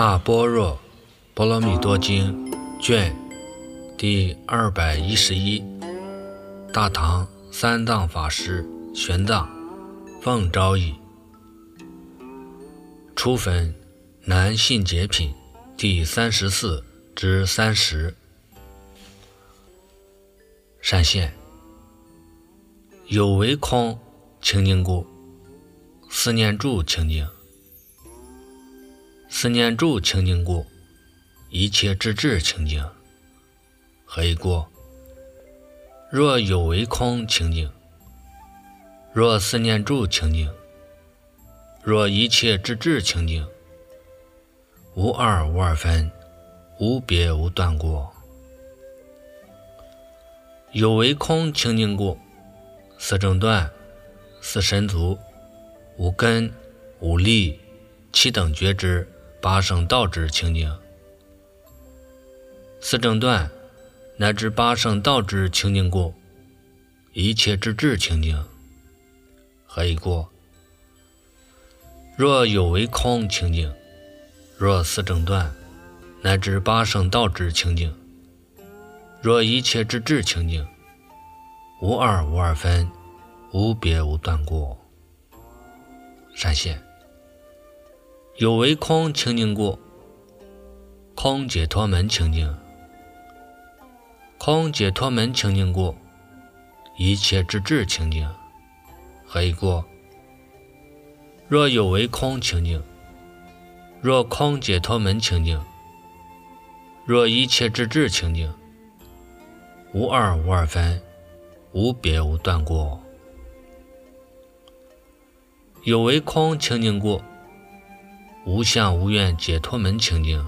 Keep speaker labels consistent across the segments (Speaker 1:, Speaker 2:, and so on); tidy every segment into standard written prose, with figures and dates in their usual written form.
Speaker 1: 大般若波罗蜜多经卷第211，大唐三藏法师玄奘奉诏译，初分南信解品第34至30。善现有为空清净故，思念住清净，思念住清净故，一切之智清净。何以故？若有为空清净，若思念住清净，若一切之智清净，无二无二分，无别无断过。有为空清净故，四正断，四神足，五根，五力，七等觉知，八圣道知清净。四正断乃至八圣道知清净故，一切之智清净。何以故？若有为空清净，若四正断乃至八圣道知清净，若一切之智清净，无二无二分，无别无断过。善现有为空清净故，空解脱门清净，空解脱门清净故，一切之智清净。何以故？若有为空清净，若空解脱门清净，若一切之智清净，无二无二分，无别无断过。有为空清净故，无相无愿解脱门清净，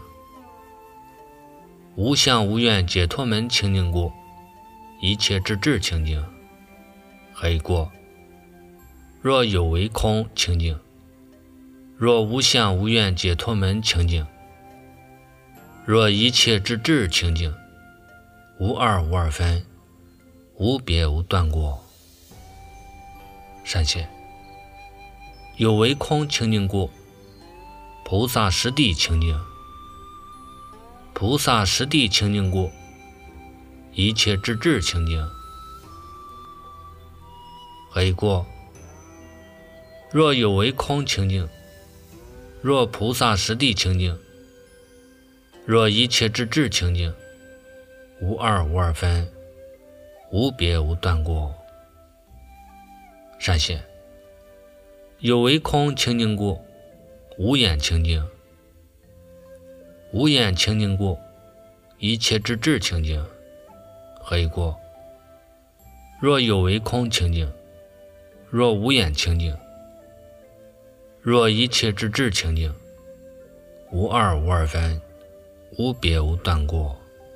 Speaker 1: 无相无愿解脱门清净故，一切之智清净。何以故？若有为空清净，若无相无愿解脱门清净，若一切之智清净，无二无二分，无别无断过。善现有为空清净故，菩萨实地清净，菩萨实地清净故，一切之智清净。何以故？若有为空清净，若菩萨实地清净，若一切之智清净，无二无二分，无别无断过。善现有为空清净故，无眼清净，无眼清净故，一切之智清净。何以故？若有为空清净，若无眼清净，若一切之智清净，无二无二分，无别无断过。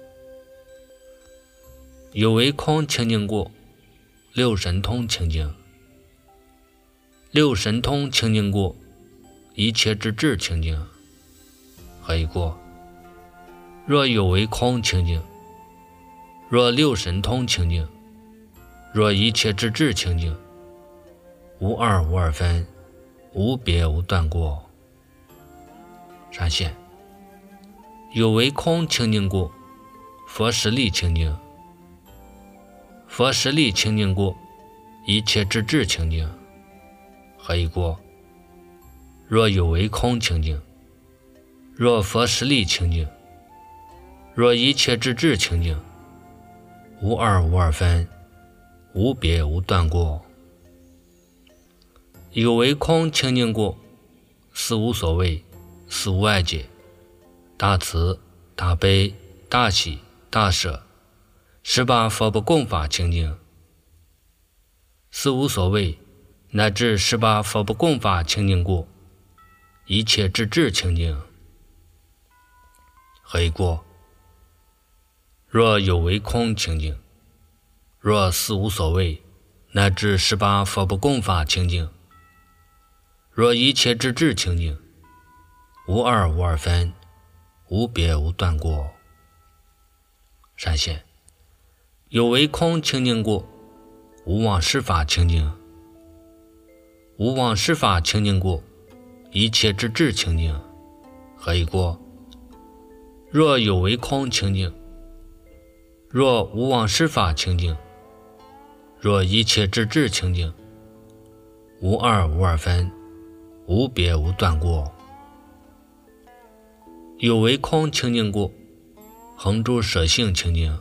Speaker 1: 有为空清净故，六神通清净，六神通清净故，一切之智清净。何以故？若有为空清净，若六神通清净，若一切之智清净，无二无二分，无别无断过。善现有为空清净故，佛实力清净，佛实力清净故，一切之智清净。何以故？若有为空清净，若佛实力清净，若一切之智清净，无二无二分，无别无断过。有为空清净故，四无所谓，四无碍解，大慈大悲大喜大舍，18佛不共法清净。四无所谓乃至18佛不共法清净故，一切之智清净。何以故？若有为空清净，若四无所谓乃至18佛不共法清净，若一切之智清净，无二无二分，无别无断过。善现有为空清净故，无妄施法清净，无妄施法清净故，一切之智清净。何以故？ 若有为空清净，若无妄实法清净，若一切之智清净，无二无二分，无别无断过。有为空清净过，恒住舍性清净，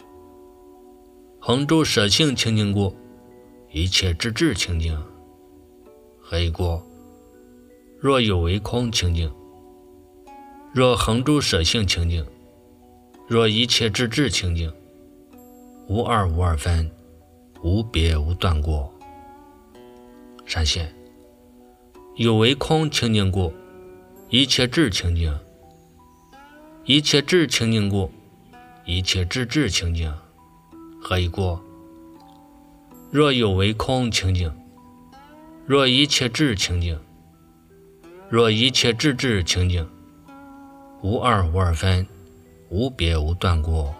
Speaker 1: 恒住舍性清净过，一切之智清净。何以过？若有为空清净，若恒住舍性清净，若一切之智清净，无二无二分，无别无断过。闪现有为空清净过，一切智清净，一切智清净过，一切之智清净。何以过？若有为空清净，若一切智清净，若一切之智清净，无二无二分，无别无断过。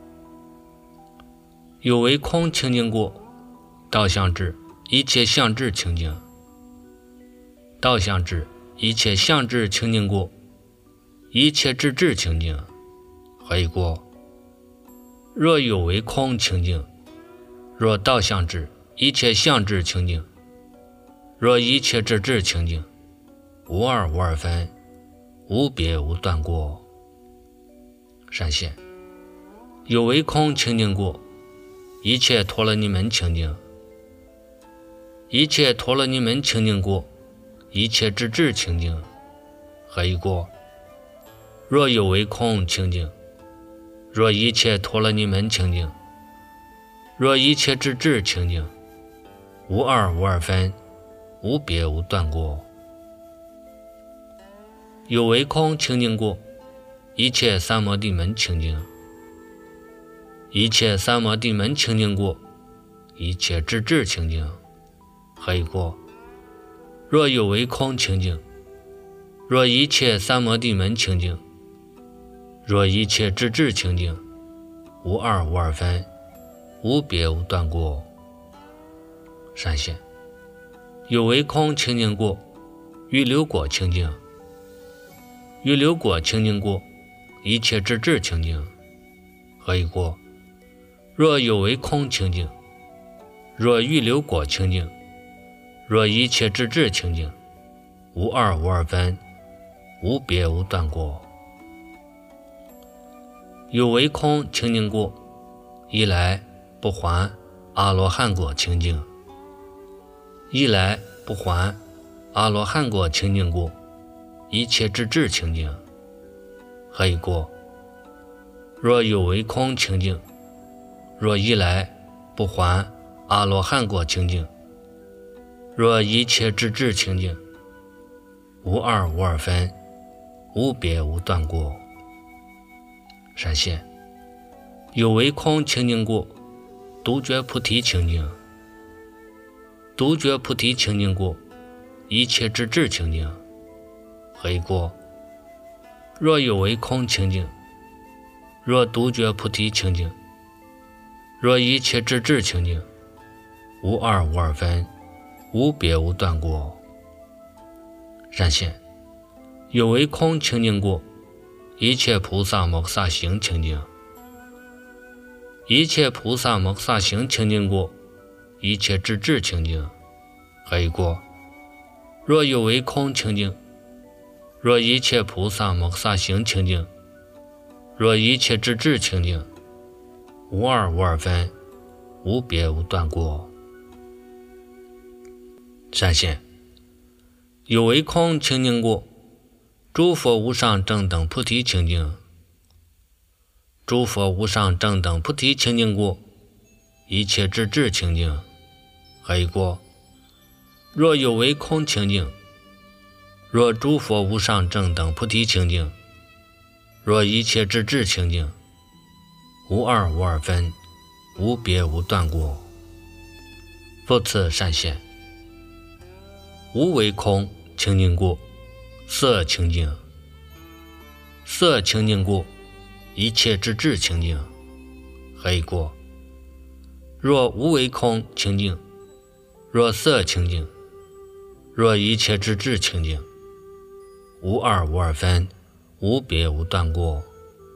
Speaker 1: 有为空清净过，道相智，一切相智清净，道相智，一切相智清净过，一切之智清净。何以过？若有为空清净，若道相智，一切相智清净，若一切之智清净，无二无二分，无别无断过。闪现有为空清净过，一切陀罗尼门清净，一切陀罗尼门清净过，一切之智清净。何以过？若有为空清净，若一切陀罗尼门清净，若一切之智清净，无二无二分，无别无断过。有为空清净过，一切三摩地门清净，一切三摩地门清净过，一切之智清净。何以过？若有为空清净，若一切三摩地门清净，若一切之智清净，无二无二分，无别无断过。闪现有为空清净过，欲流果清净，欲流果清净过，一切之智清净。何以过？若有为空清净，若欲流果清净，若一切之智清净，无二无二分，无别无断过。有为空清净过，一来不还阿罗汉果清净，一来不还阿罗汉果清净过，一切之智清净。何以过？若有为空清净，若一来不还阿罗汉果清净，若一切之智清净，无二无二分，无别无断过。闪现有为空清净过，独觉菩提清净，独觉菩提清净过，一切之智清净。何以过？若有为空清净，若独觉菩提清净，若一切之智清净，无二无二分，无别无断过。闪现有为空清净过，一切菩萨摩诃萨行清净，一切菩萨摩诃萨行清净过，一切之智清净。何以过？若有为空清净，若一切菩萨摩诃萨行清净，若一切之智清净，无二无二分，无别无断过。闪现有为空清净过，诸佛无上正等菩提清净，诸佛无上正等菩提清净过，一切之智清净。何以过？若有为空清净，若诸佛无上正等菩提清净，若一切之智清净，无二无二分，无别无断过。复次闪现无为空清净过，色清净，色清净过，一切之智清净。何以过？若无为空清净，若色清净，若一切之智清净，无二无二分，无别无断过。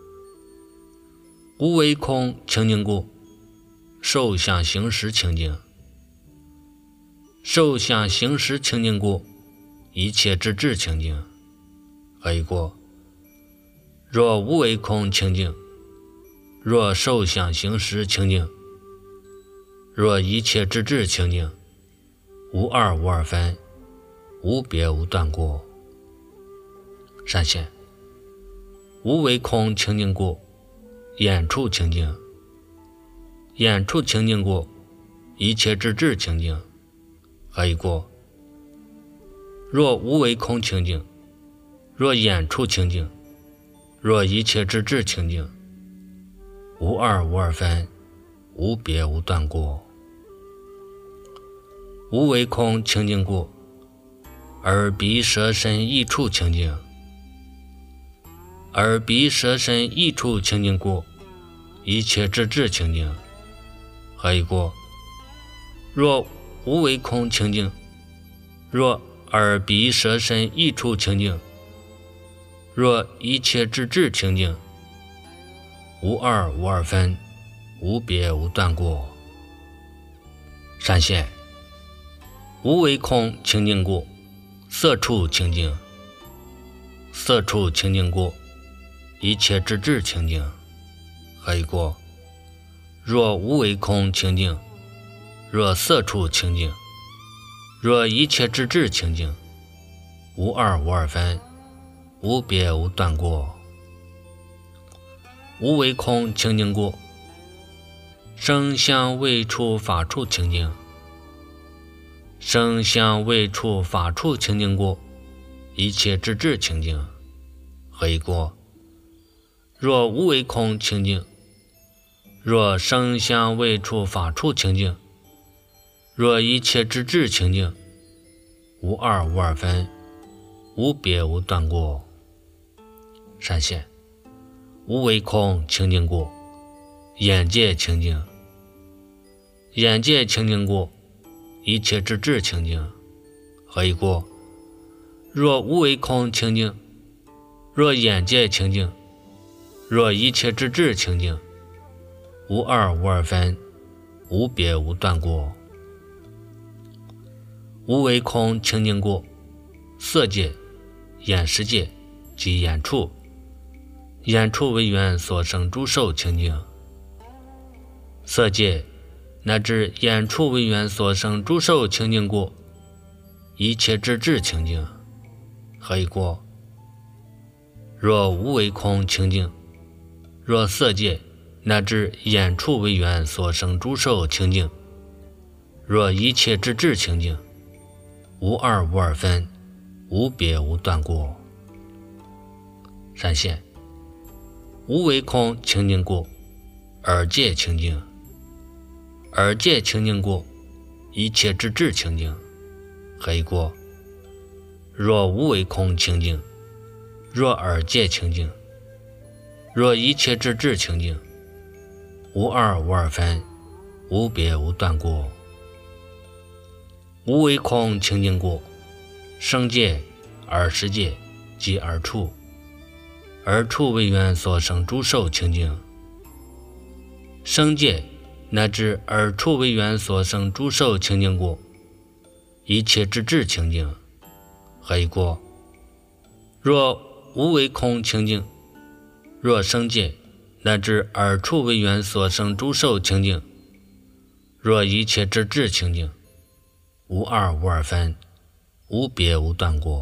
Speaker 1: 无为空清净故，受想行识清净。受想行识清净故，一切之智清净。何以故？若无为空清净，若受想行识清净，若一切之智清净，无二无二分，无别无断故。善现无为空清净故，眼处清净。眼处清净故，一切之智清净。何以故？若无为空清净，若眼处清净，若一切之智清净，无二无二分，无别无断故。无为空清净故，耳鼻舌身意处清净。耳鼻舌身意处清净故，一切之智清净。何以故？若无为空清净，若耳鼻舌身意处清净，若一切之智清净，无二无二分，无别无断故。善现无为空清净故，色处清净。色处清净故，一切之智清净。何以故？若无为空清净，若色处清净，若一切之智清净，无二无二分，无别无断故。无为空清净故，声香味触法处清净。声香味触法处清净故，一切之智清净。何以故？若无为空清净，若声香味触法处清净，若一切之智清净，无二无二分，无别无断故。善现无为空清净故，眼界清净。眼界清净故，一切之智清净。何以故？若无为空清净，若眼界清净，若一切之智清净，无二无二分，无别无断故。无为空清净故，色界、眼识界及眼处，眼处为缘所生诸受清净。色界乃至眼处为缘所生诸受清净故，一切之智清净。何以故？若无为空清净，若色界乃至眼处为缘所生诸受清净，若一切之智清净，无二无二分，无别无断故。善现无为空清净故，耳界清净。耳界清净故，一切之智清净。何以故？若无为空清净，若耳界清净，若一切之智清净，无二无二分，无别无断故。无为空清净故，声界、耳识界及耳处，耳处为缘所生诸受清净。声界乃至耳处为缘所生诸受清净故，一切之智清净。何以故？若无为空清净，若声界乃至耳处为缘所生诸受清净，若一切之智清净，无二无二分，无别无断故。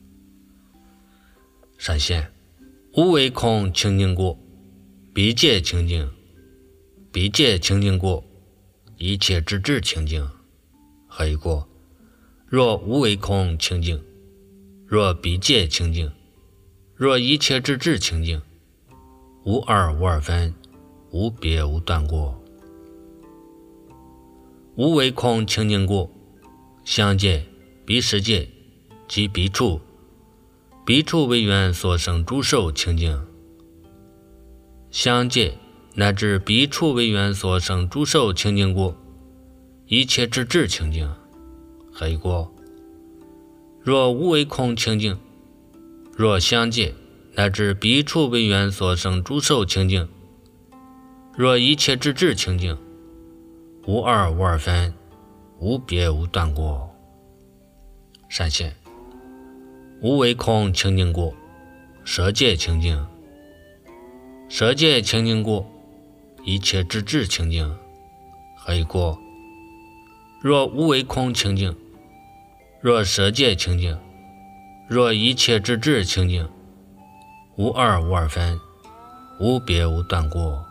Speaker 1: 善现无为空清净故，鼻界清净。鼻界清净故，一切之智清净。何以故？若无为空清净，若鼻界清净，若一切之智清净，无二无二分，无别无断故。无为空清净故，香界、鼻识界及鼻处，鼻处为缘所生诸受清净。香界乃至鼻处为缘所生诸受清净故，一切之智清净。何以故？若无为空清净，若香界乃至鼻处为缘所生诸受清净， 若一切之智清净，无二无二分，无别无断过。善现无为空清净过，舍戒清净，舍戒清净过，一切之智清净，何以过？若无为空清净，若舍戒清净，若一切之智清净，无二无二分，无别无断过。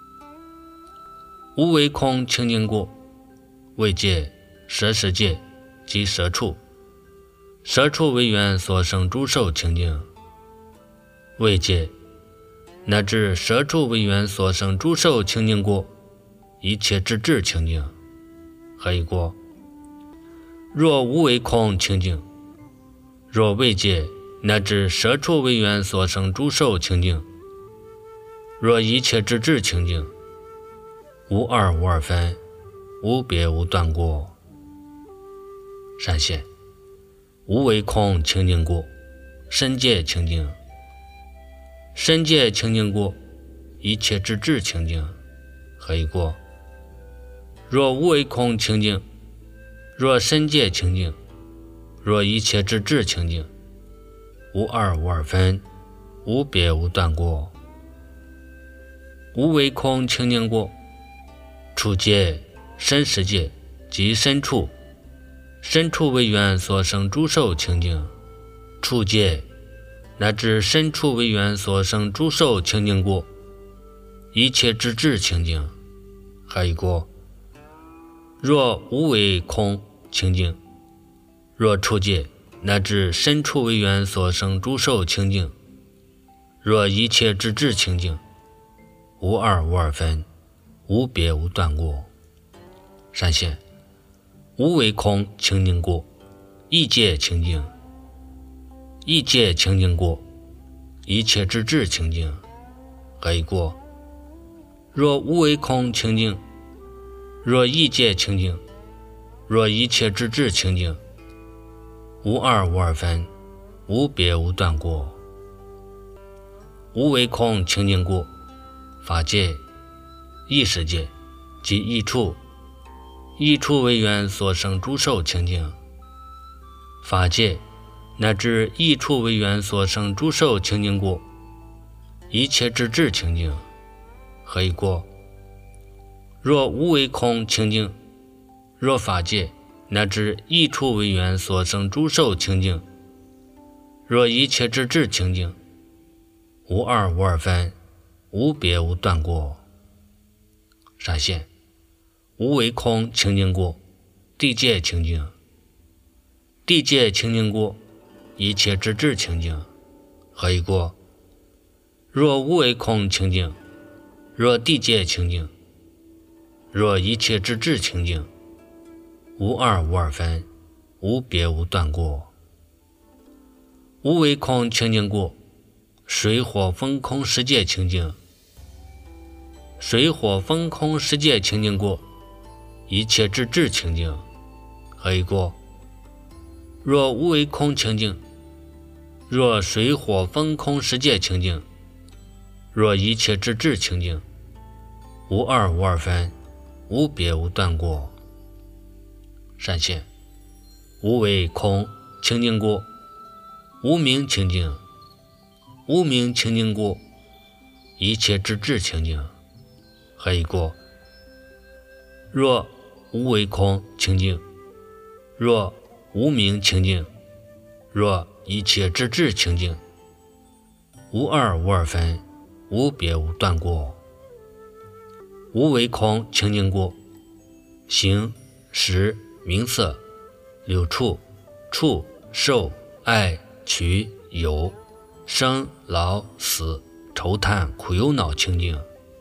Speaker 1: 无为空清净过，为界、舍世界及舍处，舍处为缘所生诸受清净，为界乃至舍处为缘所生诸受清净过，一切之智清净，何以过？若无为空清净，若为界乃至舍处为缘所生诸受清净，若一切之智清净，无二无二分，无别无断过。善现无为空清净过，身界清净，身界清净过，一切之智清净，何以过？若无为空清净，若身界清净，若一切之智清净，无二无二分，无别无断过。无为空清净过，处界、身世界及身处，身处为缘所生诸受清净，处界乃至身处为缘所生诸受清净过，一切之智清净，何以过？若无为空清净，若处界乃至身处为缘所生诸受清净，若一切之智清净，无二无二分，无别无断过。善现无为空清净过，意界清净，意界清净过，一切之智清净，何以过？若无为空清净，若意界清净，若一切之智清净，无二无二分，无别无断过。无为空清净过，法界、意识界及意处，意处为缘所生诸受清净，法界乃至意处为缘所生诸受清净过，一切之智清净，何以过？若无为空清净，若法界乃至意处为缘所生诸受清净，若一切之智清净，无二无二分，无别无断过。善现无为空清净过，地界清净，地界清净过，一切之智清净，何以过？若无为空清净，若地界清净，若一切之智清净，无二无二分，无别无断过。无为空清净过，水火风空十界清净，水火风空十界清净过，一切之智清净，何以过？若无为空清净，若水火风空十界清净，若一切之智清净，无二无二分，无别无断过。善现无为空清净过，无明清净，无明清净过，一切之智清净，何以过？若无为空清净，若无明清净，若一切之智清净，无二无二分，无别无断过。无为空清净过，形、识、名色、六处、触、受、爱、取、有、生、老、死、愁叹、苦忧恼清净，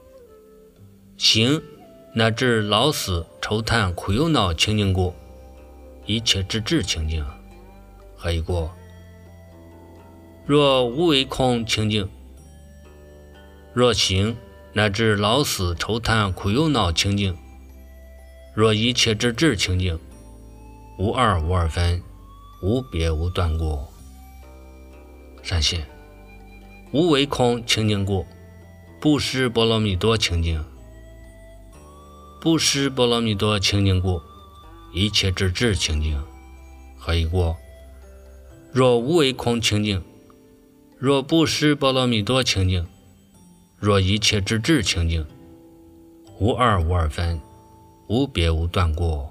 Speaker 1: 形乃至老死愁叹苦忧恼清净过，一切之智清净，何以过？若无为空清净，若形乃至老死愁叹苦忧恼清净，若一切之智清净，无二无二分，无别无断过。善现无为空清净过，布施波罗蜜多清净， 不识波罗蜜多清净故，一切之智清净。何以故？若无为空清净，若不识波罗蜜多清净，若一切之智清净，无二无二分，无别无断故。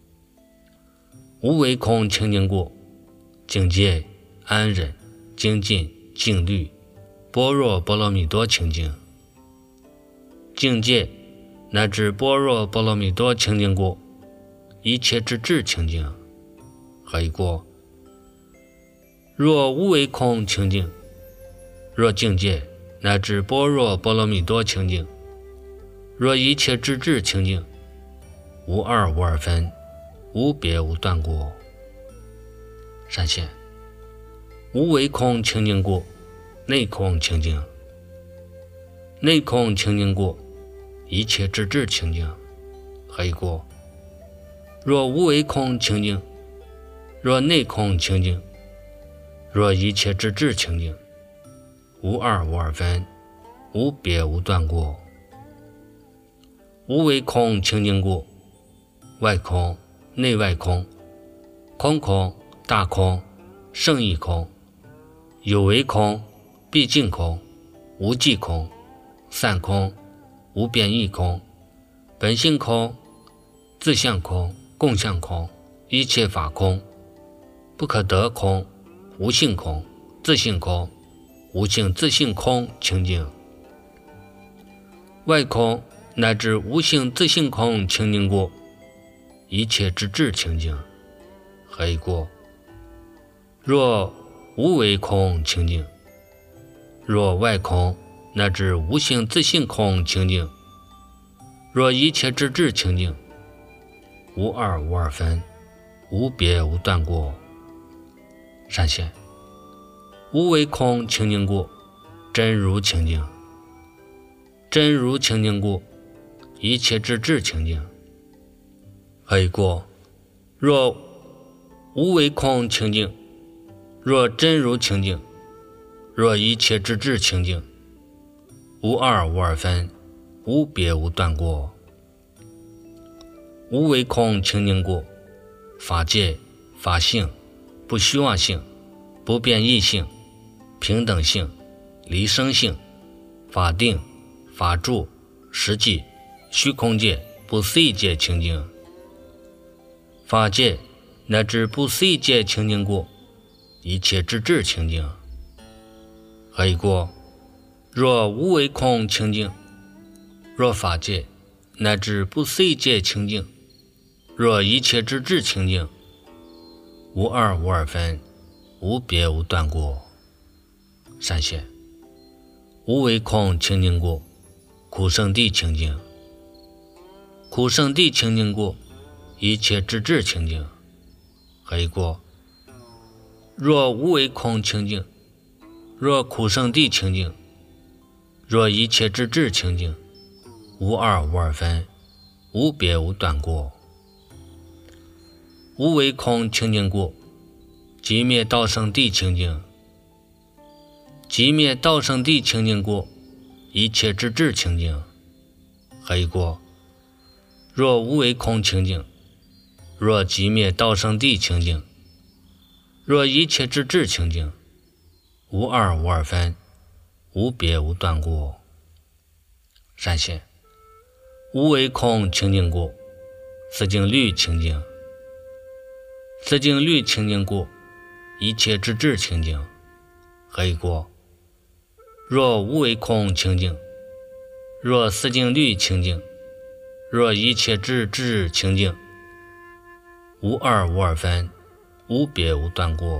Speaker 1: 无为空清净故，境界安忍、精进、静虑、般若波罗蜜多清净。境界乃至般若波罗蜜多清净故，一切之智清净。何以故？若无为空清净，若境界乃至般若波罗蜜多清净，若一切之智清净，无二无二分，无别无断故。善现无为空清净故，内空清净。内空清净故，一切之智清净。何以故？若无为空清净，若内空清净，若一切之智清净，无二无二分，无别无断故。无为空清净故，外空、内外空，空空、大空、胜义空，有为空、毕竟空、无际空、散空、无变异空、本性空、自相空、共相空，一切法空，不可得空、无性空、自性空、无性自性空清净。外空乃至无性自性空清净故，一切之智清净。何以故？若无为空清净，若外空乃至无性自性空清净，若一切之智清净，无二无二分，无别无断故。善现无为空清净故，真如清净。真如清净故，一切之智清净。何以故？若无为空清净，若真如清净，若一切之智清净，无二无二分，无别无断故。无为空清净故，法界、法性、不虚妄性、不变异性、平等性、离生性、法定、法住、实际、虚空界、不思议界清净。法界乃至不思议界清净故，一切之智清净。何以故？若无为空清净，若法界乃至不思议界清净，若一切之智清净，无二无二分，无别无断故。善现无为空清净故，苦圣地清净。苦圣地清净故，一切之智清净。何以故？若无为空清净，若苦圣地清净，若一切之智清净，无二无二分，无别无断故。无为空清净故，寂灭道圣地清净。寂灭道圣地清净故，一切之智清净。何以故？若无为空清净，若寂灭道圣地清净，若一切之智清净，无二无二分，无别无断故。善现无为空清净故，四境律清净。四境律清净故，一切之智清净。何以故？若无为空清净，若四境律清净，若一切之智清净，无二无二分，无别无断故。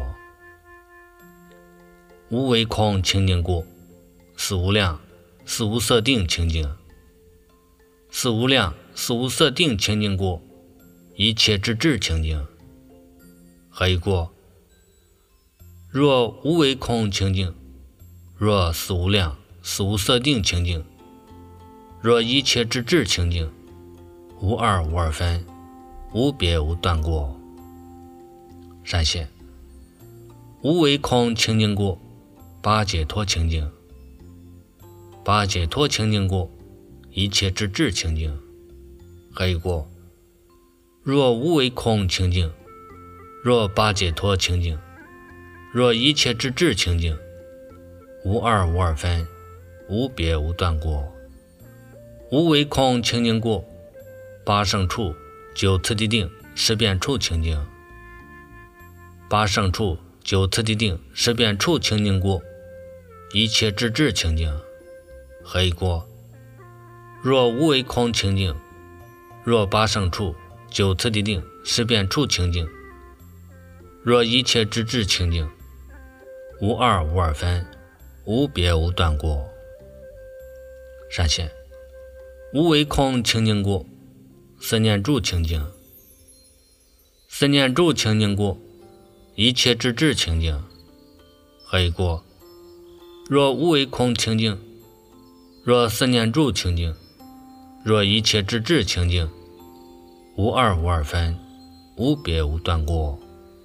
Speaker 1: 无为空清净故，四无量、四无色定清净。四无量、四无色定清净故，一切之智清净。何以故？若无为空清净，若四无量、四无色定清净，若一切之智清净，无二无二分，无别无断故。善现无为空清净故，八解脱清净。八解脱清净故，一切之智清净。 黑过。若无为空清净，若八解脱清净，若一切之智清净，无二无二分，无别无断过。无为空清净过，八圣处九次第定识变处清净。八圣处九次第定识变处清净过，一切之智清净，黑过。若无为空清净，若八圣处九次第定识变处清净，若一切之智清净，无二无二分，无别无断过。闪现无为空清净过，四念住清净。四念住清净过，一切之智清净，黑过。若无为空清净，若四念住清净，若一切之智清净，无二无二分，无别无断过。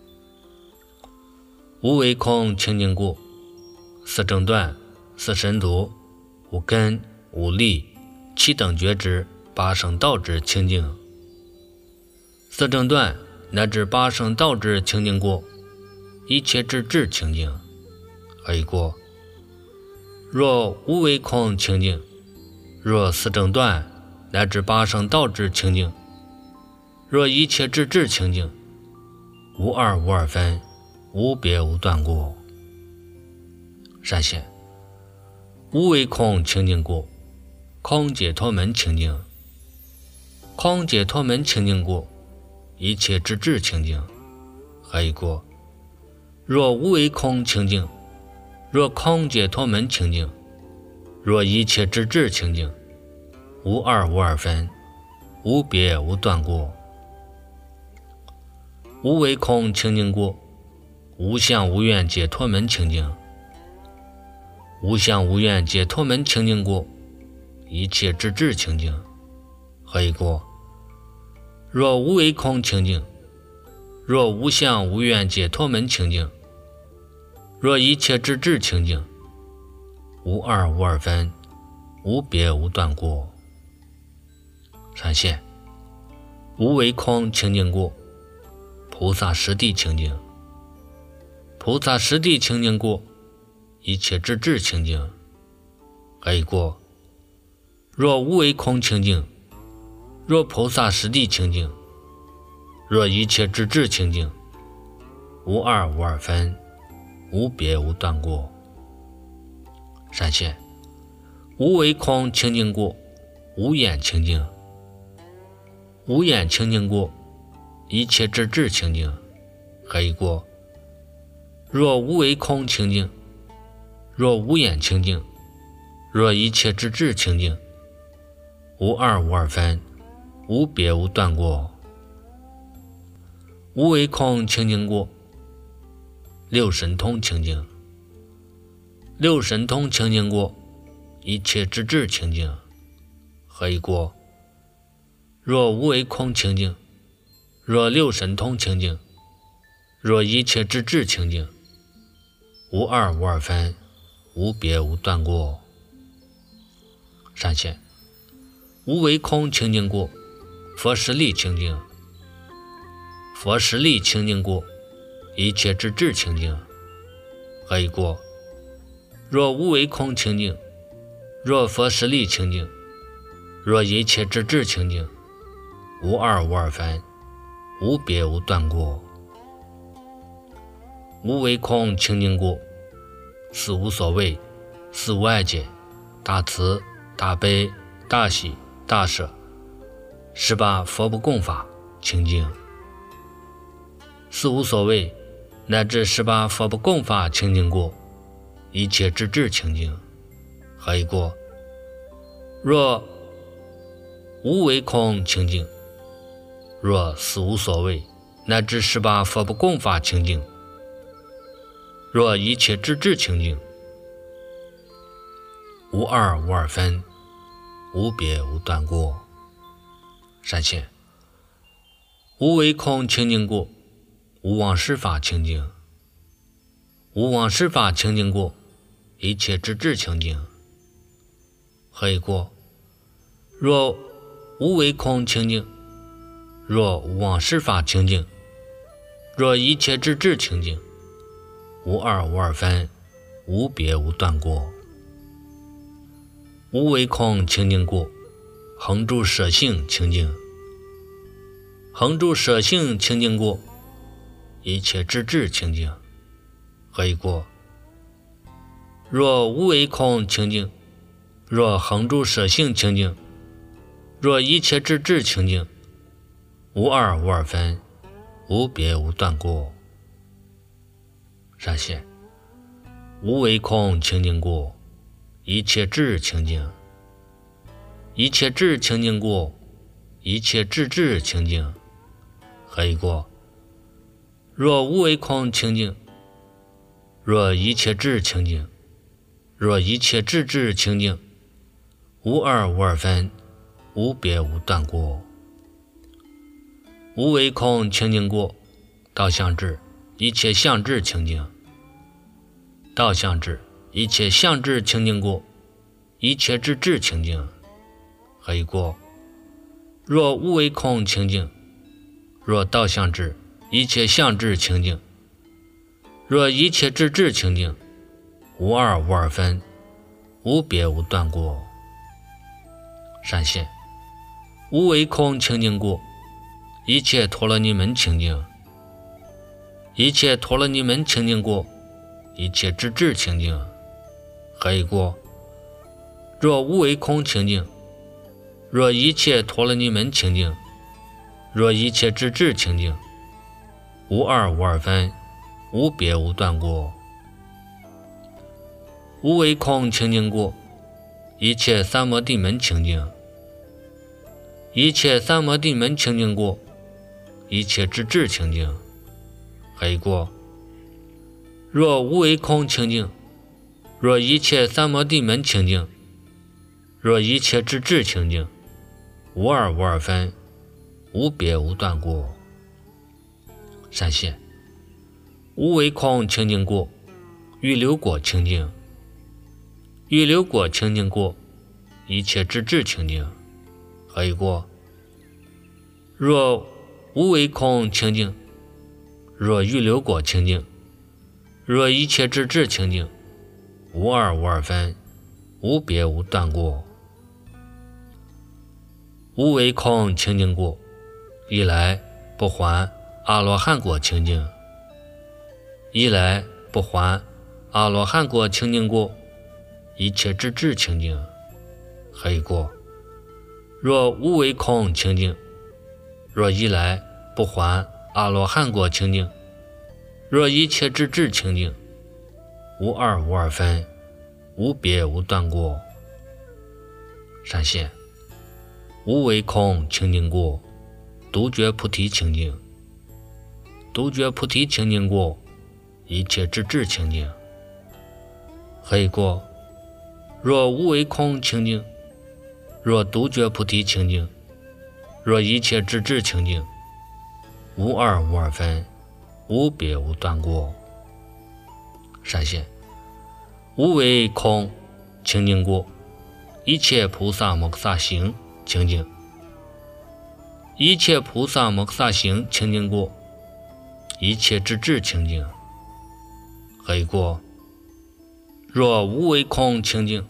Speaker 1: 无为空清净过，四正断四神足五根五力七等觉知八圣道之清净。四正断乃至八圣道之清净过，一切之智清净，黑过。若无为空清净，若四正断乃至八圣道之清净，若一切之智清净，无二无二分，无别无断过。闪现无为空清净过，空解脱门清净。空解脱门清净过，一切之智清净，黑过。若无为空清净，若空解脱门清净，若一切之智清净，无二无二分，无别无断过。无为空清净过，无相无愿解脱门清净。无相无愿解脱门清净过，一切之智清净，黑过。若无为空清净，若无相无愿解脱门清净，若一切之智清净，无二无二分，无别无断过。闪现无为空清净过，菩萨实地清净。菩萨实地清净过，一切之智清净，黑过。若无为空清净，若菩萨实地清净，若一切之智清净，无二无二分，无别无断过。闪现无为空清净过，无眼清净。无眼清净过，一切之智清净，黑过。若无为空清净，若无眼清净，若一切之智清净，无二无二分，无别无断过。无为空清净过，六神通清净。六神通清净过，一切之智清净，黑过。若无为空清净，若六神通清净，若一切之智清净，无二无二分，无别无断过。闪现无为空清净过，佛实力清净。佛实力清净过，一切之智清净，黑过。若无为空清净，若佛实力清净，若一切之智清净，无二无二分，无别无断过。无为空清净过，四无所谓，四无碍解，大慈大悲大喜大舍，18佛不共法清净。四无所谓乃至18佛不共法清净过，一切之智清净，黑过。若无为空清净，若四无所谓乃至18佛不共法清净，若一切之智清净，无二无二分，无别无断过。闪现无为空清净过，无妄施法清净。无妄施法清净过，一切之智清净，黑过。若无为空清净，若无妄事法清净，若一切之智清净，无二无二分，无别无断过。无为空清净过，恒住舍性清净，恒住舍性清净过，一切之智清净，何以过？若无为空清净，若恒住舍性清净，若一切之智清净，无二无二分，无别无断过。善现无为空清净过，一切智清净，一切智清净过，一切智智清净，何以过？若无为空清净，若一切智清净，若一切智智清净，无二无二分，无别无断过。无为空清净过，道相智，一切相智清净，道相智，一切相智清净过，一切智智清净，何以过？若无为空清净，若道相智，一切相智清净，若一切智智清净，无二无二分，无别无断过。善现无为空清净过，一切陀罗尼门清净，一切陀罗尼门清净过，一切智智清净，何以过？若无为空清净，若一切陀罗尼门清净，若一切智智清净，无二无二分，无别无断过。无为空清净过，一切三摩地门清净，一切三摩地门清净过，一切智智清净，何以过？若无为空清净，若一切三摩地门清净，若一切智智清净，无二无二分，无别无断过。善现无为空清净过，欲流果清净，欲流果清净过，一切智智清净，何以过？若无为空清净，若欲流果清净，若一切智智清净，无二无二分，无别无断过。无为空清净过，一来不还阿罗汉果清净，一来不还阿罗汉果清净过，一切智智清净，何以过？若无为空清净，若一来不还阿罗汉果清净，若一切智智清净，无二无二分，无别无断过。善现无为空清净过，独觉菩提清净，独觉菩提清净过，一切智智清净，何以过？若无为空清净，若独觉菩提清净，若一切智智清净，无二无二分，无别无断过。善现无为空清净过，一切菩萨摩诃萨行清净，一切菩萨摩诃萨行清净过，一切智智清净，何以过？若无为空清净，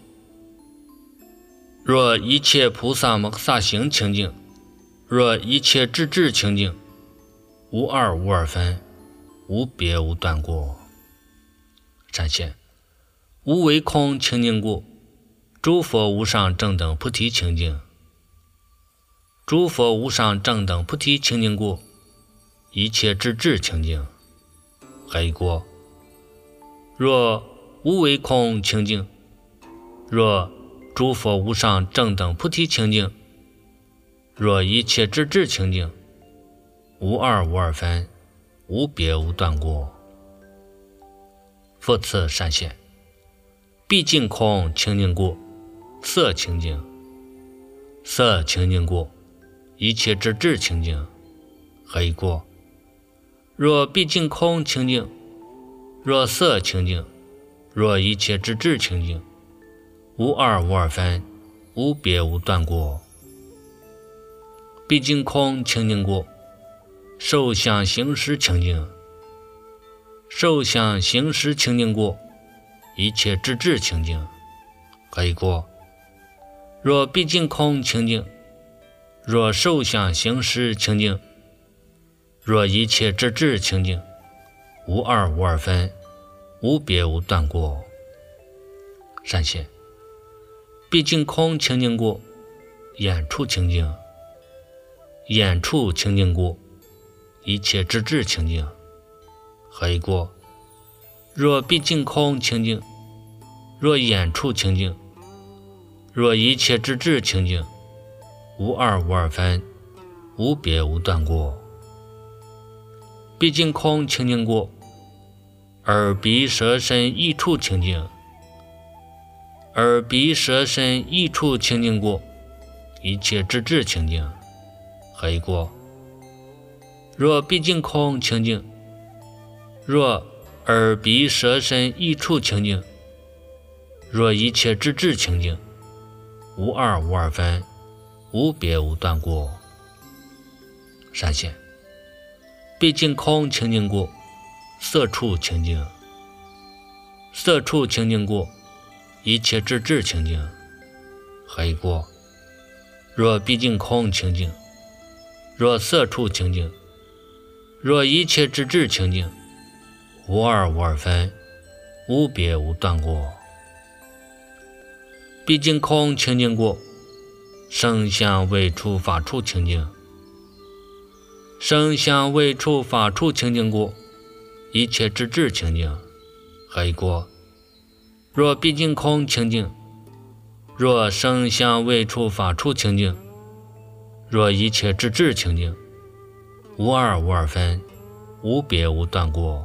Speaker 1: 若一切菩萨摩诃萨行清净，若一切智智清净，无二无二分，无别无断过。善现无为空清净过，诸佛无上正等菩提清净，诸佛无上正等菩提清净过，一切智智清净，何以过？若无为空清净，若诸佛无上正等菩提清净，若一切智智清净，无二无二分，无别无断过。复次善现毕竟空清净过，色清净，色清净过，一切智智清净，何以过？若毕竟空清净，若色清净，若一切智智清净，无二无二分，无别无断过。 毕竟空清净过，受想行识清净，受想行识清净过，一切智智清净。可以过，若毕竟空清净，若受想行识清净，若一切智智清净，无二无二分，无别无断过。善现，毕竟空清净过，眼处清净，眼处清净过，一切智智清净。可以过，若毕竟空清净，若眼处清净，若一切智智清净，无二无二分，无别无断过。毕竟空清净过，耳鼻舌身意处清净，耳鼻舌身意处清净过，一切智智清净。可以过，若毕竟空清净，若耳鼻舌身意处清净，若一切智智清净，无二无二分，无别无断过。善现，毕竟空清净过，色处清净，色处清净过，一切智智清净。可以过，若毕竟空清净，若色处清净，若一切智智清净，无二无二分，无别无断过。毕竟空清净过，声相味触法处清净，声相味触法处清净过，一切智智清净。可以过，若毕竟空清净，若声相味触法处清净，若一切智智清净，无二无二分，无别无断过。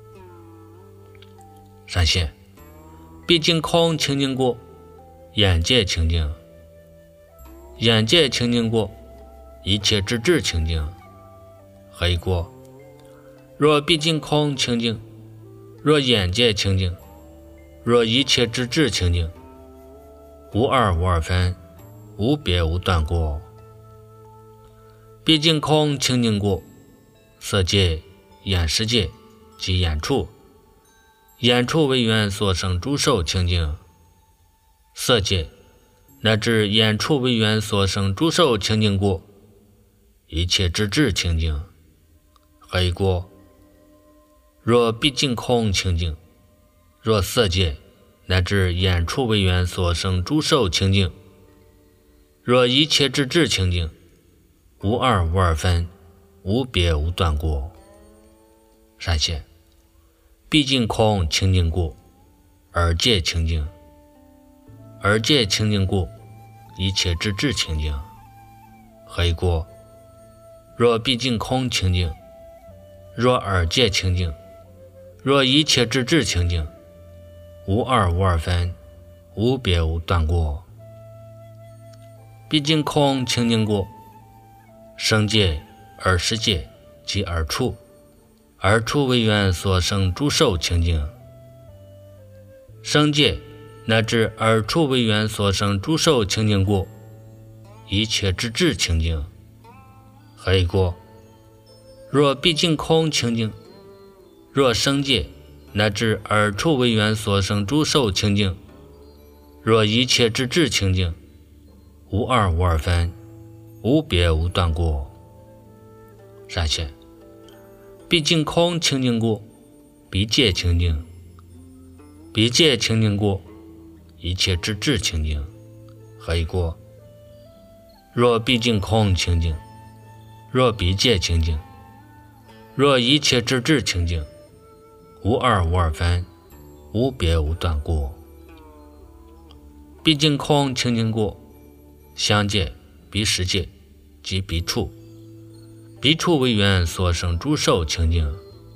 Speaker 1: 善现，毕竟空清净过，眼界清净，眼界清净过，一切智智清净。可以过，若毕竟空清净，若眼界清净，若一切智智清净，无二无二分，无别无断过。毕竟空清净过，色界、眼识界及眼处，眼处为缘所生诸受清净，色界乃至眼处为缘所生诸受清净过，一切智智清净。可以过，若毕竟空清净，若色界乃至眼处为缘所生诸受清净，若一切智智清净，无二无二分，无别无断过。善现，毕竟空清净过，耳界清净，耳界清净过，一切智智清净。可以过，若毕竟空清净，若耳界清净，若一切智智清净，无二无二分，无别无断过。毕竟空清净过，声界、耳识界及耳处，耳处为缘所生诸受清净，声界乃至耳处为缘所生诸受清净过，一切智智清净。可以过，若毕竟空清净，若声界乃至耳处为缘所生诸受清净，若一切智智清净，无二无二分，无别无断过。善现，毕竟空清净过，鼻界清净，鼻界清净过，一切智智清净。可以过，若毕竟空清净，若鼻界清净，若一切智智清净，无二无二分，无别无断过。毕竟空清净过，香界、鼻识界及鼻处，鼻处为缘所生诸受清净，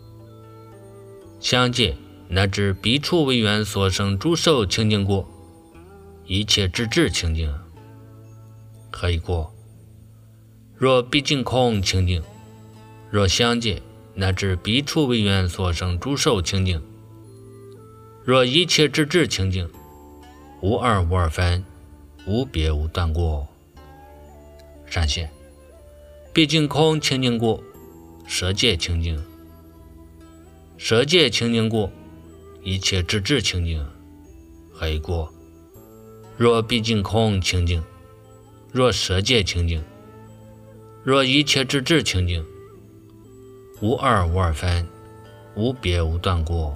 Speaker 1: 香界乃至鼻处为缘所生诸受清净过，一切智智清净。可以过，若毕竟空清净，若香界乃至鼻处为缘所生诸受清净，若一切智智清净，无二无二分，无别无断过。善现， 毕竟空清净过，色界清净。色界清净过，一切之智清净。还有过，若毕竟空清净，若色界清净，若一切之智清净，无二无二分，无别无断过。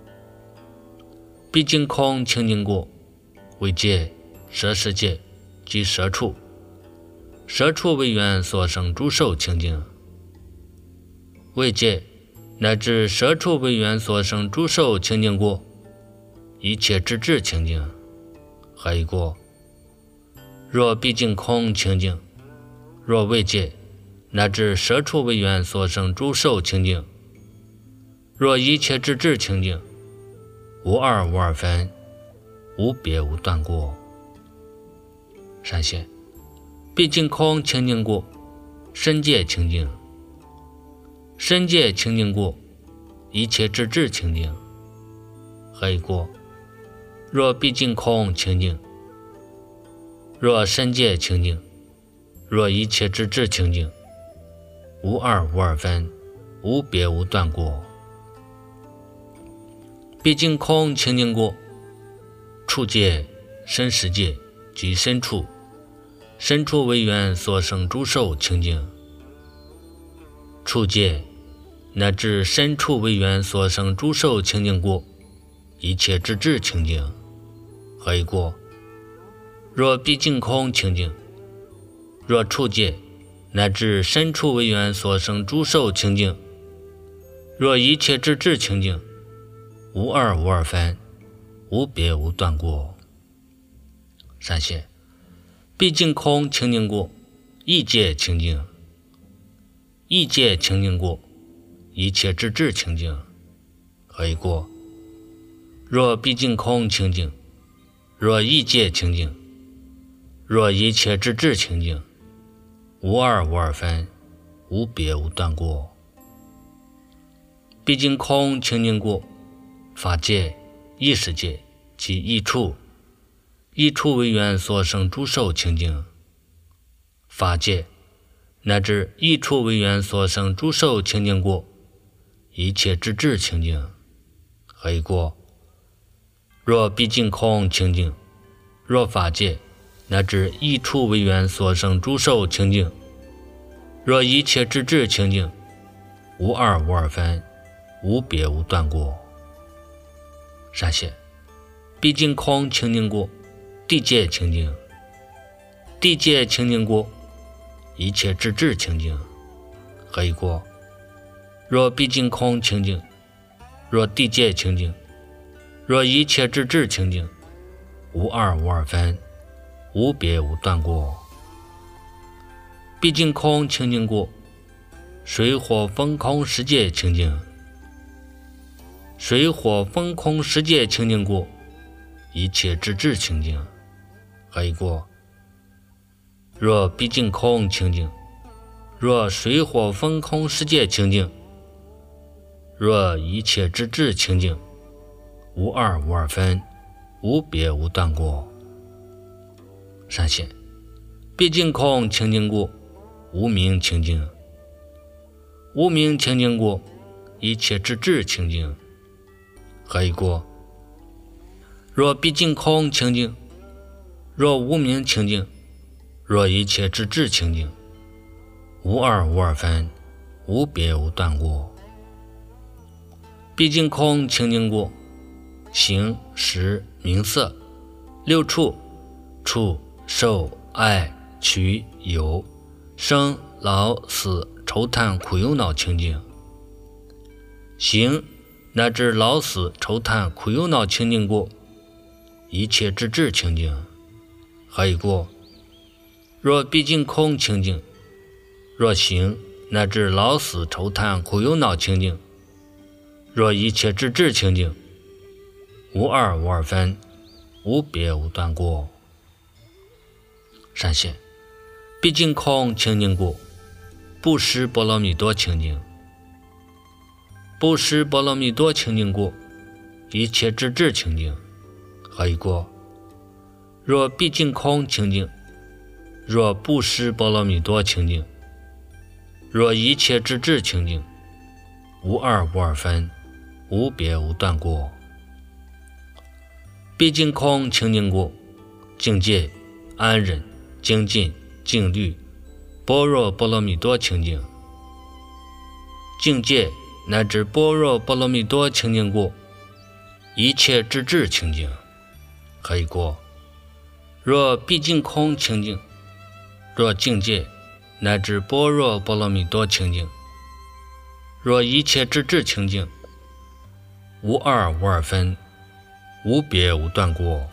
Speaker 1: 毕竟空清净过，为界、色世界及色处，色处为缘所生诸受清净。为界乃至色处为缘所生诸受清净过，一切之智清净。还有过，若毕竟空清净，若为界乃至色处为缘所生诸受清净，若一切之智清净，无二无二分，无别无断过。闪现毕竟空清净过，身界清净。身界清净过，一切之智清净。还有过，若毕竟空清净，若身界清净，若一切之智清净，无二无二分，无别无断过。毕竟空清净过，处界、身实界及身处，身处为缘所生诸受清净。处界乃至身处为缘所生诸受清净过，一切之智清净。还有过，若毕竟空清净，若处界乃至身处为缘所生诸受清净，若一切之智清净，无二无二分，无别无断过。闪现毕竟空清净过，意界清净。意界清净过，一切之智清净。还有过，若毕竟空清净，若意界清净，若一切之智清净，无二无二分，无别无断过。毕竟空清净过，法界、意识界及意处，意处为缘所生诸受清净。法界乃至意处为缘所生诸受清净过，一切之智清净。还有过，若毕竟空清净，若法界乃至意处为缘所生诸受清净，若一切之智清净，无二无二分，无别无断过。闪现毕竟空清净过，地界清净。地界清净过，一切之智清净。还有过，若毕竟空清净，若地界清净，若一切之智清净，无二无二分，无别无断过。毕竟空清净过，水火风空世界清净。水火风空世界清净过，一切之智清净。还有过，若毕竟空清净，若水火风空世界清净，若一切之智清净，无二无二分，无别无断过。闪现毕竟空清净过，无明清净。无明清净过，一切之智清净。还有过，若毕竟空清净，若无明清净，若一切之智清净，无二无二分，无别无断过。毕竟空清净过，形、识、名色、六处、处、受、爱、取、有、生、老、死、愁叹、苦忧恼清净。形乃至老死愁叹苦忧恼清净过，一切之智清净。还有过，若毕竟空清净，若形乃至老死愁叹苦忧恼清净，若一切之智清净，无二无二分，无别无断过。闪现毕竟空清净过，布施波罗蜜多清净。布施波罗蜜多清净过，一切之智清净。还有过，若毕竟空清净，若布施波罗蜜多清净， 若一切之智清净，无二无二分，无别无断过。毕竟空清净过，境界安忍、精进、静虑、般若波罗蜜多清净。境界乃至般若波罗蜜多清净过，一切之智清净，可以过。若毕竟空清净，若境界乃至般若波罗蜜多清净，若一切之智清净，无二无二分，无别无断过。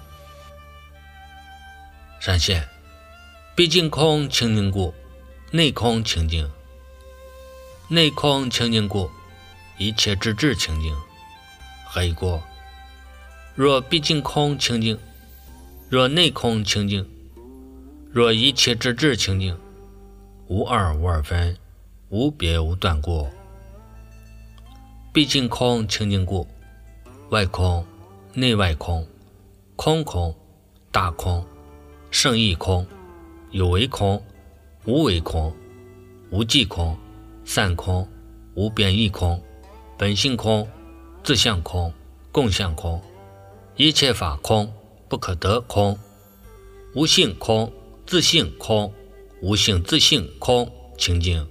Speaker 1: 闪现毕竟空清净过，内空清净。内空清净过，一切之智清净，可以过。若毕竟空清净，若内空清净，若一切之智清净，无二无二分，无别无断过。毕竟空清净过，外空、内外空、空空、大空、圣义空、有为空、无为空、无记空、散空、无变异空、本性空、自相空、共相空、一切法空、不可得空、无性空、自性空、无性自性空清净。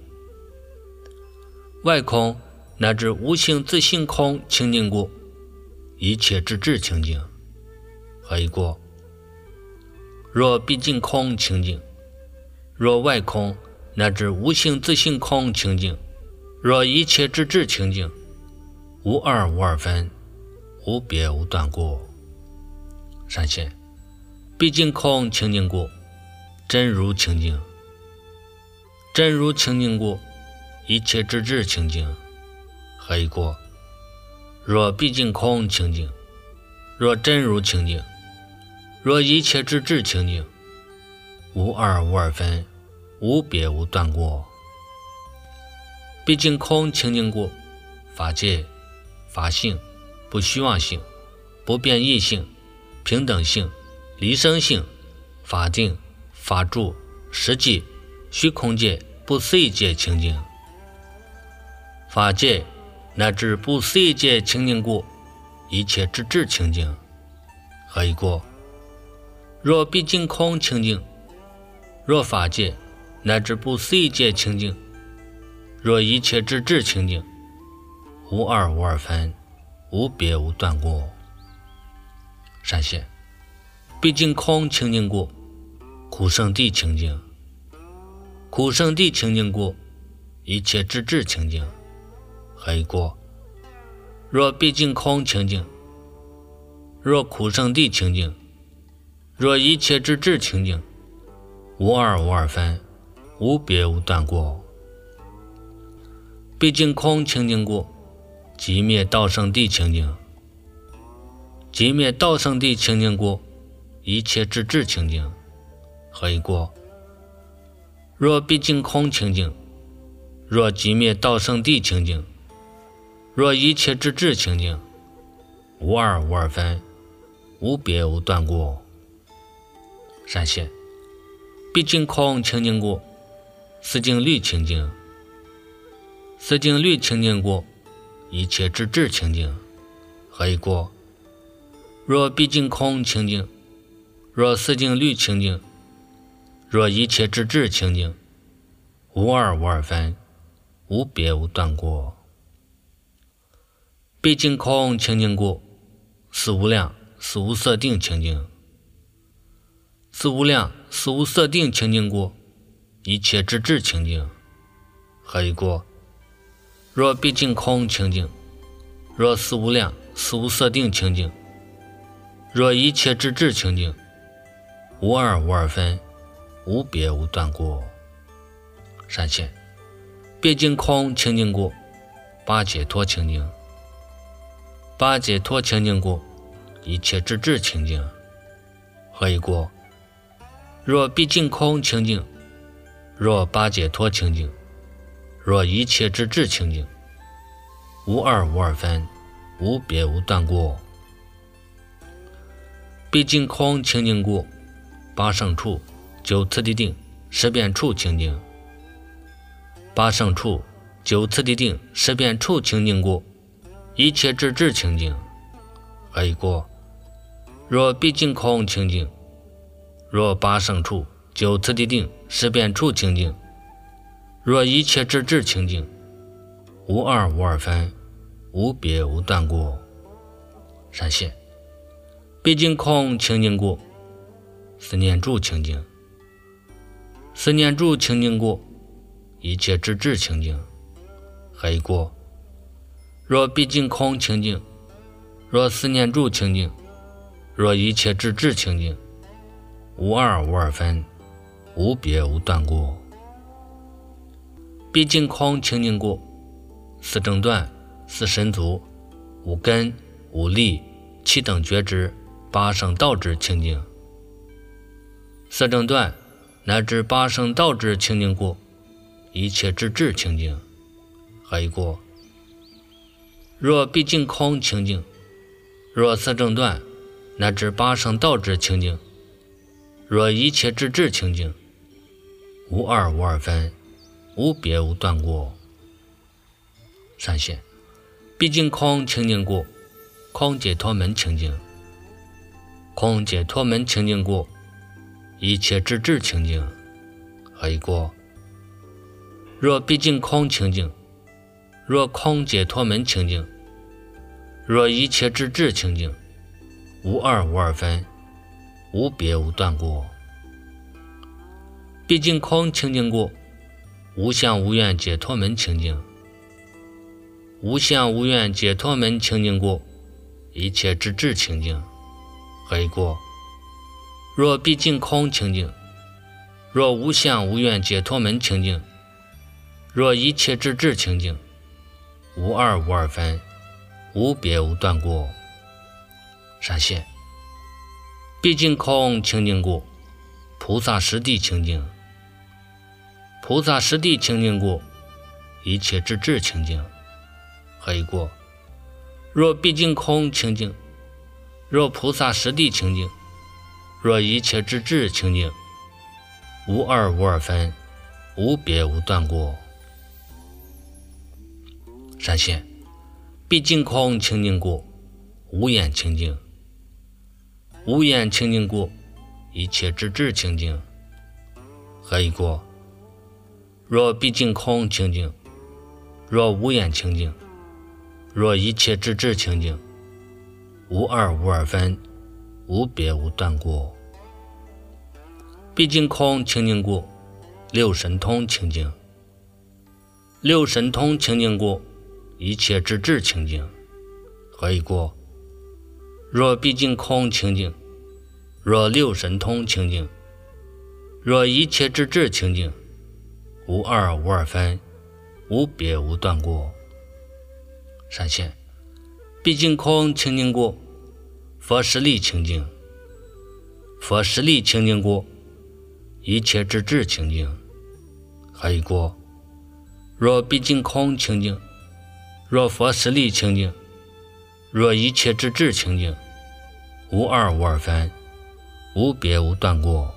Speaker 1: 外空乃至无性自性空清净过，一切之智清净，可以过。若毕竟空清净，若外空乃至无性自性空清净，若一切之智清净，无二无二分，无别无断过。闪现毕竟空清净过，真如清净。真如清净过，一切之智清净，可以过。若毕竟空清净，若真如清净，若一切之智清净，无二无二分，无别无断过。毕竟空清净过，法界、法性、不虚妄性、不变异性、平等性、离生性、法定、法住、实际、虚空界、不思议界清净。法界乃至不思议界清净过，一切之智清净，可以过。若毕竟空清净，若法界乃至不思议界清净，若一切之智清净，无二无二分，无别无断过。闪现毕竟空清净过，苦圣地清净。苦圣地清净过，一切之智清净，可以过。若毕竟空清净，若苦圣地清净，若一切之智清净，无二无二分，无别无断过。毕竟空清净过，寂灭道圣地清净。寂灭道圣地清净过，一切之智清净，可以过。若毕竟空清净，若寂灭道圣地清净，若一切之智清净，无二无二分，无别无断过。闪现毕竟空清净过，思境律清净。思境律清净过，一切之智清净，可以过。若毕竟空清净，若思境律清净，若一切之智清净，无二无二分，无别无断过。毕竟空清净过，思无量、思无色定清净。思无量、思无色定清净过，一切之智清净，可以过。若毕竟空清净，若思无量、思无色定清净，若一切之智清净，无二无二分，无别无断过。闪现毕竟空清净过，八解脱清净。八解脱清净过，一切之智清净，可以过。若毕竟空清净，若八解脱清净，若一切之智清净，无二无二分，无别无断过。毕竟空清净过，八圣处、九次第定、十遍处清净。 八胜处九次地定十变处清净过，一切之智清净。还一过，若毕竟空清净，若八胜处九次地定十变处清净，若一切之智清净，无二无二分，无别无断过。闪现毕竟空清净过，思念住清净，思念住清净过，一切之智清净。还一过，若毕竟空清净，若思念住清净，若一切之智清净，无二无二分，无别无断过。毕竟空清净过，四正断四神足五根五力七等觉知八圣道智清净。四正断乃至八圣道智清净过，一切之智清净。还一过，若毕竟空清净，若四正断乃至八圣道智清净，若一切之智清净，无二无二分，无别无断过。闪现毕竟空清净过，空解脱门清净，空解脱门清净过，一切之智清净。还一过，若毕竟空清净，若空解脱门清净，若一切之智清净，无二无二分，无别无断过。毕竟空清净过，无相无愿解脱门清净，无相无愿解脱门清净过，一切之智清净。还一过，若毕竟空清净，若无相无愿解脱门清净，若一切之智清净，无二无二分，无别无断过。闪现毕竟空清净过，菩萨实地清净，菩萨实地清净过，一切之智清净。还一过，若毕竟空清净，若菩萨实地清净，若一切之智清净，无二无二分，无别无断过。闪现毕竟空清净过，无眼清净，无眼清净过，一切之智清净。还一过，若毕竟空清净，若无眼清净，若一切之智清净，无二无二分，无别无断过。毕竟空清净过，六神通清净，六神通清净过，一切之智清净。还一过，若毕竟空清净，若六神通清净，若一切之智清净，无二无二分，无别无断过。闪现毕竟空清净过，佛实力清净，佛实力清净过，一切之智清净。还一过，若毕竟空清净，若佛实力清净，若一切之智清净，无二无二分，无别无断过。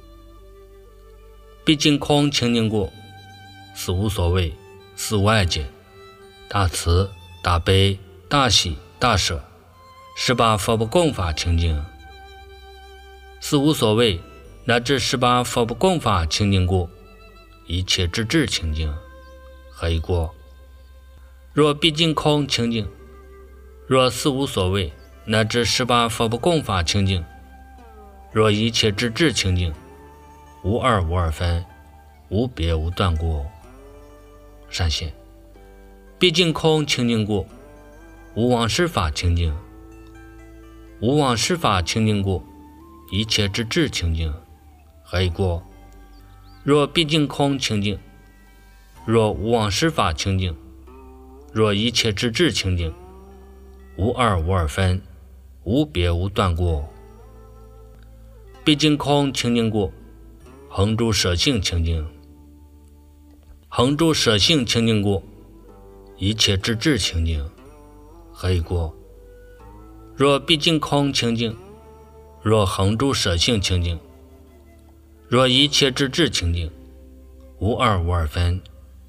Speaker 1: 毕竟空清净过，四无所谓，四无碍解，大慈大悲大喜大舍，18佛不共法清净。四无所谓乃至18佛不共法清净过，一切之智清净。还一过，若毕竟空清净，若四无所谓乃至18佛不共法清净，若一切之智清净，无二无二分，无别无断过。闪现毕竟空清净过，无妄事法清净，无妄事法清净过，一切之智清净。还一过，若毕竟空清净，若无妄事法清净，若一切之智清净，无二无二分，无别无断过。毕竟空清净过，恒住舍性清净，恒住舍性清净过，一切之智清净。还一过，若毕竟空清净，若恒住舍性清净，若一切之智清净，无二无二分，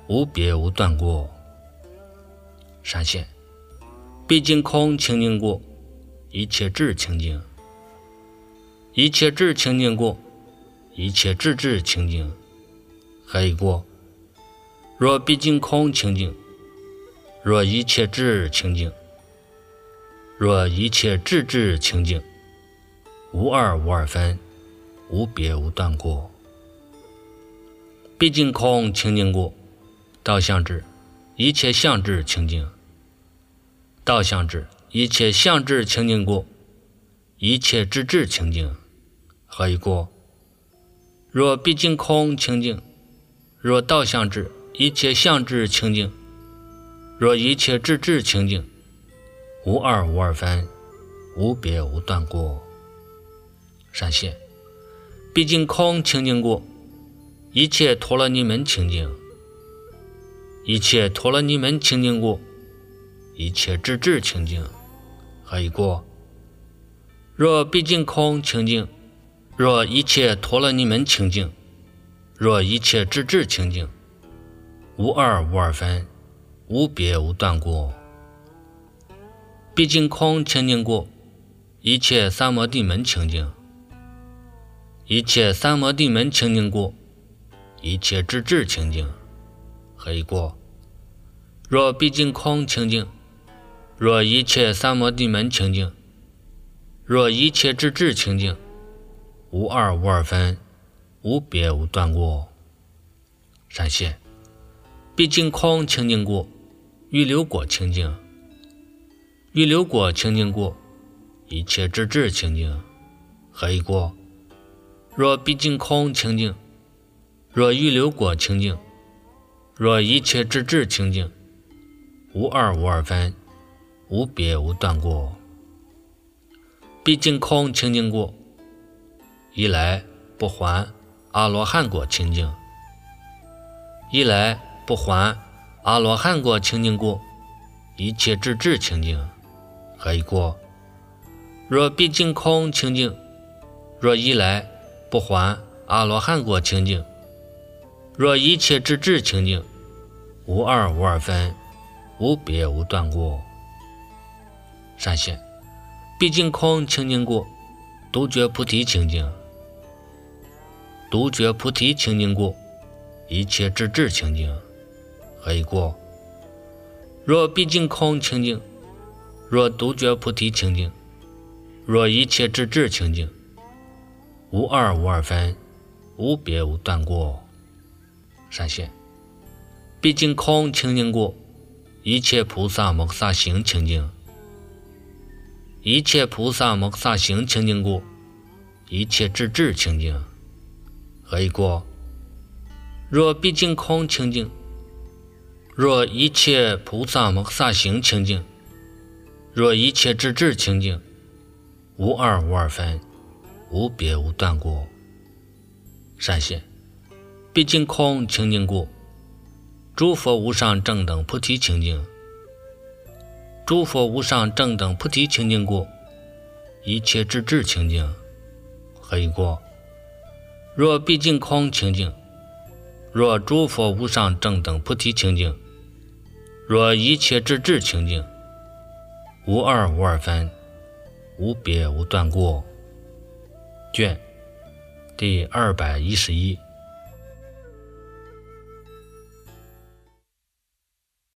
Speaker 1: 无别无断过。闪现毕竟空清净过，一切智清净，一切智清净过，一切智智清净。还一过，若毕竟空清净，若一切智清净，若一切智智清净，无二无二分，无别无断过。毕竟空清净过，道相智一切相智清净，道相智一切相智清净过，一切智智清净。何以过？若毕竟空清净，若道相智一切相智清净，若一切智智清净，无二无二分，无别无断过。闪现毕竟空清净过，一切陀罗尼门清净，一切陀罗尼门清净过，一切智智清净。何以过？若毕竟空清净，若一切陀罗尼门清净，若一切智智清净，无二无二分，无别无断过。毕竟空清净过，一切三摩地门清净，一切三摩地门清净过，一切智智清净。何以过？若毕竟空清净，若一切三摩地门清净，若一切智智清净，无二无二分，无别无断过。闪现毕竟空清净过，预流果清净，预流果清净过，一切智智清净。何以过？若毕竟空清净，若预流果清净，若一切智智清净，无二无二分，无别无断过。毕竟空清净过，一来不还阿罗汉果清净，一来不还阿罗汉果清净过，一切智智清净。何以过？若毕竟空清净，若一来不还阿罗汉果清净，若一切智智清净，无二无二分，无别无断过。闪现毕竟空清净过，独觉菩提清净，独觉菩提清净过，一切智智清净。何以过？若毕竟空清净，若独觉菩提清净，若一切智智清净，无二无二分，无别无断过。闪现毕竟空清净过，一切菩萨摩诃萨行清净，一切菩萨摩诃萨行清净过，一切智智清净。何以过？若毕竟空清净，若一切菩萨摩诃萨行清净，若一切智智清净，无二无二分，无别无断过。闪现毕竟空清净过，诸佛无上正等菩提清净，诸佛无上正等菩提清净过，一切智智清净。何以过？若毕竟空清净，若诸佛无上正等菩提清净，若一切智智清净，无二无二分，无别无断过。卷第211